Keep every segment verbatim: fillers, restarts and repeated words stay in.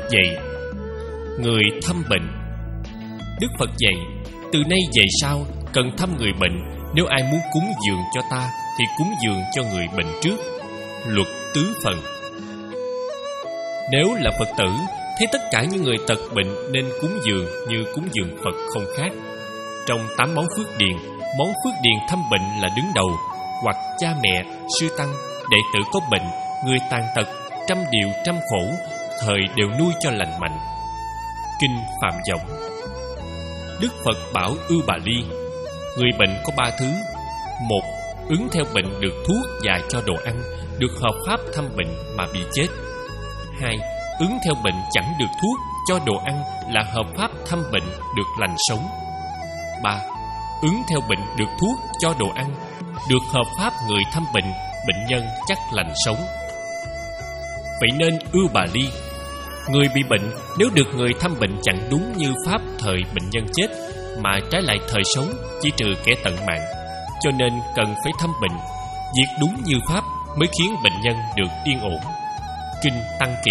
dạy người thăm bệnh. Đức Phật dạy, từ nay về sau cần thăm người bệnh. Nếu ai muốn cúng dường cho ta thì cúng dường cho người bệnh trước. Luật tứ phần. Nếu là Phật tử, thấy tất cả những người tật bệnh nên cúng dường như cúng dường Phật không khác. Trong tám món phước điền, món phước điền thăm bệnh là đứng đầu. Hoặc cha mẹ, sư tăng, đệ tử có bệnh, người tàn tật, trăm điều trăm khổ, thời đều nuôi cho lành mạnh. Kinh Phạm Võng. Đức Phật bảo Ưu Bà Ly, người bệnh có ba thứ. Một, ứng theo bệnh được thuốc và cho đồ ăn, được hợp pháp thăm bệnh mà bị chết. Hai, ứng theo bệnh chẳng được thuốc, cho đồ ăn là hợp pháp thăm bệnh được lành sống. Ba, ứng theo bệnh được thuốc, cho đồ ăn, được hợp pháp người thăm bệnh, bệnh nhân chắc lành sống. Vậy nên Ưu Bà Ly, người bị bệnh nếu được người thăm bệnh chẳng đúng như pháp thời bệnh nhân chết, mà trái lại thời sống, chỉ trừ kẻ tận mạng, cho nên cần phải thăm bệnh. Việc đúng như pháp mới khiến bệnh nhân được yên ổn. Kinh Tăng Kỳ.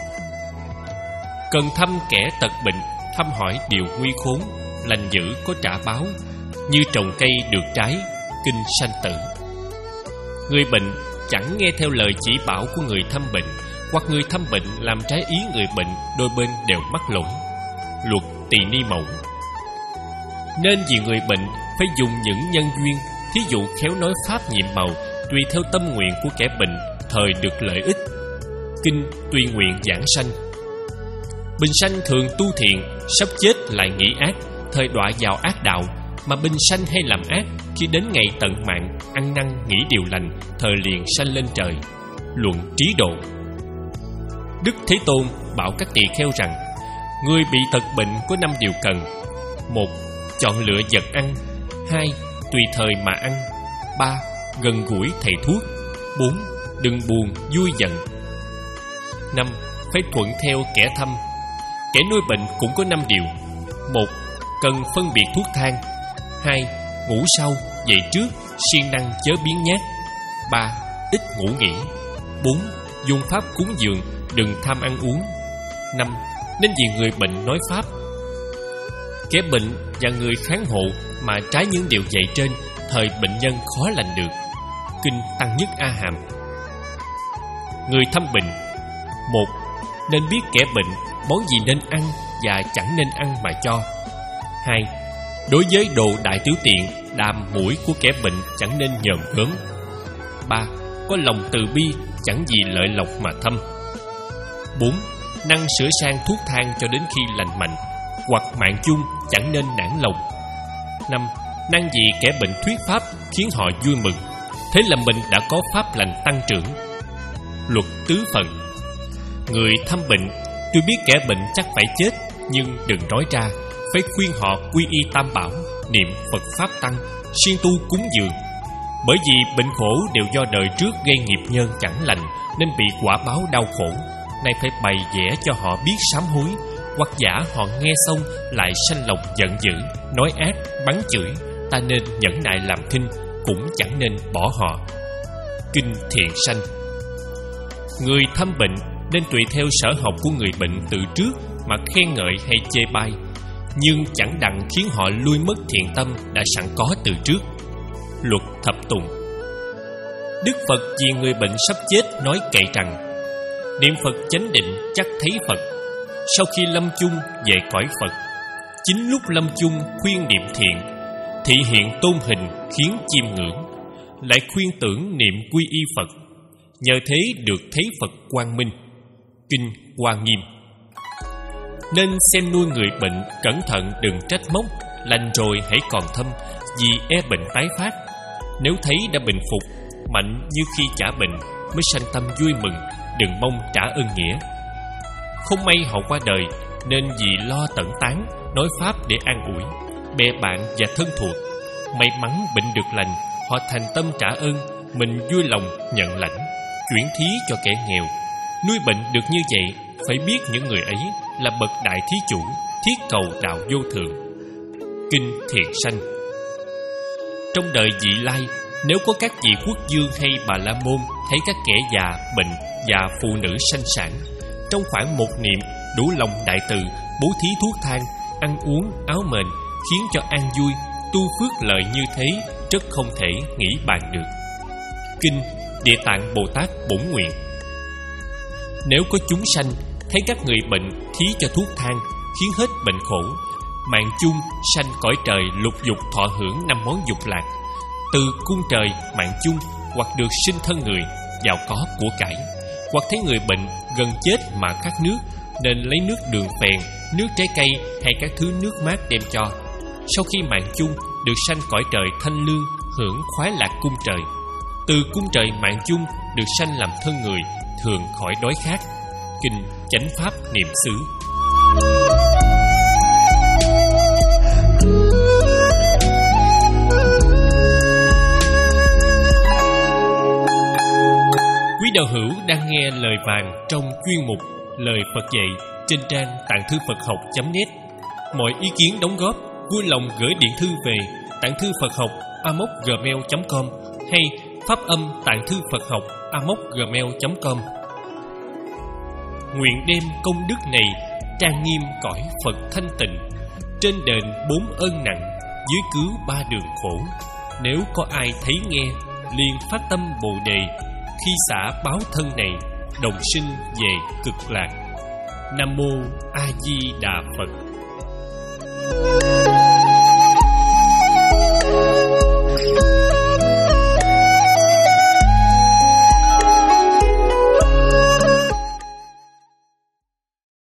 Cần thăm kẻ tật bệnh, thăm hỏi điều nguy khốn, lành dữ có trả báo, như trồng cây được trái. Kinh Sanh Tử. Người bệnh chẳng nghe theo lời chỉ bảo của người thăm bệnh, hoặc người thăm bệnh làm trái ý người bệnh, đôi bên đều mắc lỗi. Luật Tỳ Ni Mẫu. Nên vì người bệnh phải dùng những nhân duyên, thí dụ khéo nói pháp nhiệm màu, tùy theo tâm nguyện của kẻ bệnh, thời được lợi ích. Kinh Tùy Nguyện Giảng Sanh. Bình sanh thường tu thiện, sắp chết lại nghĩ ác, thời đọa vào ác đạo. Mà bình sanh hay làm ác, khi đến ngày tận mạng, ăn năn nghĩ điều lành, thời liền sanh lên trời. Luận Trí Độ. Đức Thế Tôn bảo các tỳ kheo rằng, người bị tật bệnh có năm điều cần. Một, chọn lựa vật ăn. Hai, tùy thời mà ăn. Ba, gần gũi thầy thuốc. Bốn, đừng buồn vui giận. Năm, phải thuận theo kẻ thăm. Kẻ nuôi bệnh cũng có năm điều. Một, cần phân biệt thuốc thang. Hai, ngủ sau, dậy trước, siêng năng chớ biến nhát. Ba, ít ngủ nghỉ. Bốn, dùng pháp cúng dường, đừng tham ăn uống. Năm, nên vì người bệnh nói pháp. Kẻ bệnh và người kháng hộ mà trái những điều dạy trên, thời bệnh nhân khó lành được. Kinh Tăng Nhất A Hàm. Người thăm bệnh. Một, nên biết kẻ bệnh món gì nên ăn và chẳng nên ăn mà cho. Hai, đối với đồ đại tiểu tiện, đàm mũi của kẻ bệnh chẳng nên nhòm gớm. Ba, có lòng từ bi, chẳng vì lợi lộc mà thăm. Bốn, năng sửa sang thuốc thang cho đến khi lành mạnh, hoặc mạng chung chẳng nên nản lòng. Năm, năng vì kẻ bệnh thuyết pháp khiến họ vui mừng, thế là mình đã có pháp lành tăng trưởng. Luật tứ phần. Người thăm bệnh, tuy biết kẻ bệnh chắc phải chết, nhưng đừng nói ra, phải khuyên họ quy y tam bảo, niệm Phật pháp tăng, siêng tu cúng dường. Bởi vì bệnh khổ đều do đời trước gây nghiệp nhân chẳng lành, nên bị quả báo đau khổ. Nay phải bày vẽ cho họ biết sám hối, hoặc giả họ nghe xong lại sanh lòng giận dữ, nói ác, bắn chửi, ta nên nhẫn nại làm thinh, cũng chẳng nên bỏ họ. Kinh Thiện Sanh. Người thăm bệnh nên tùy theo sở học của người bệnh từ trước mà khen ngợi hay chê bai, nhưng chẳng đặng khiến họ lui mất thiện tâm đã sẵn có từ trước. Luật Thập Tùng. Đức Phật vì người bệnh sắp chết nói kệ rằng, niệm Phật chánh định chắc thấy Phật. Sau khi lâm chung về cõi Phật, chính lúc lâm chung khuyên niệm thiện, thị hiện tôn hình khiến chiêm ngưỡng, lại khuyên tưởng niệm quy y Phật, nhờ thế được thấy Phật quang minh. Kinh Hoa Nghiêm. Nên xem nuôi người bệnh cẩn thận, đừng trách móc, lành rồi hãy còn thăm, vì e bệnh tái phát. Nếu thấy đã bình phục, mạnh như khi trả bệnh, mới sanh tâm vui mừng, đừng mong trả ơn nghĩa. Không may họ qua đời, nên vì lo tẩn tán, nói pháp để an ủi bè bạn và thân thuộc. May mắn bệnh được lành, họ thành tâm trả ơn, mình vui lòng nhận lãnh, chuyển thí cho kẻ nghèo. Nuôi bệnh được như vậy, phải biết những người ấy là bậc đại thí chủ, thiết cầu đạo vô thượng. Kinh Thiện Sanh. Trong đời vị lai, nếu có các vị quốc vương hay bà la môn thấy các kẻ già, bệnh và phụ nữ sanh sản, trong khoảng một niệm đủ lòng đại từ, bố thí thuốc thang, ăn uống, áo mền, khiến cho an vui, tu phước lợi như thế rất không thể nghĩ bàn được. Kinh Địa Tạng Bồ Tát Bổn Nguyện. Nếu có chúng sanh thấy các người bệnh thí cho thuốc thang, khiến hết bệnh khổ, mạng chung sanh cõi trời lục dục thọ hưởng năm món dục lạc, từ cung trời mạng chung, hoặc được sinh thân người, giàu có của cải, hoặc thấy người bệnh gần chết mà khát nước, nên lấy nước đường phèn, nước trái cây hay các thứ nước mát đem cho. Sau khi mạng chung được sanh cõi trời thanh lương, hưởng khoái lạc cung trời. Từ cung trời mạng chung được sanh làm thân người, thường khỏi đói khát. Kinh Chánh Pháp Niệm xứ. Quý đạo hữu đang nghe lời vàng trong chuyên mục Lời Phật dạy trên trang tạng thư Phật học chấm net. Mọi ý kiến đóng góp vui lòng gửi điện thư về tạng thư Phật học a m o c gmail chấm com hay phát âm tạng thư Phật học a m o c gmail chấm com. Nguyện đem công đức này trang nghiêm cõi Phật thanh tịnh, trên đền bốn ơn nặng, dưới cứu ba đường khổ. Nếu có ai thấy nghe, liền phát tâm Bồ đề, khi xả báo thân này, đồng sinh về cực lạc. Nam mô A Di Đà Phật.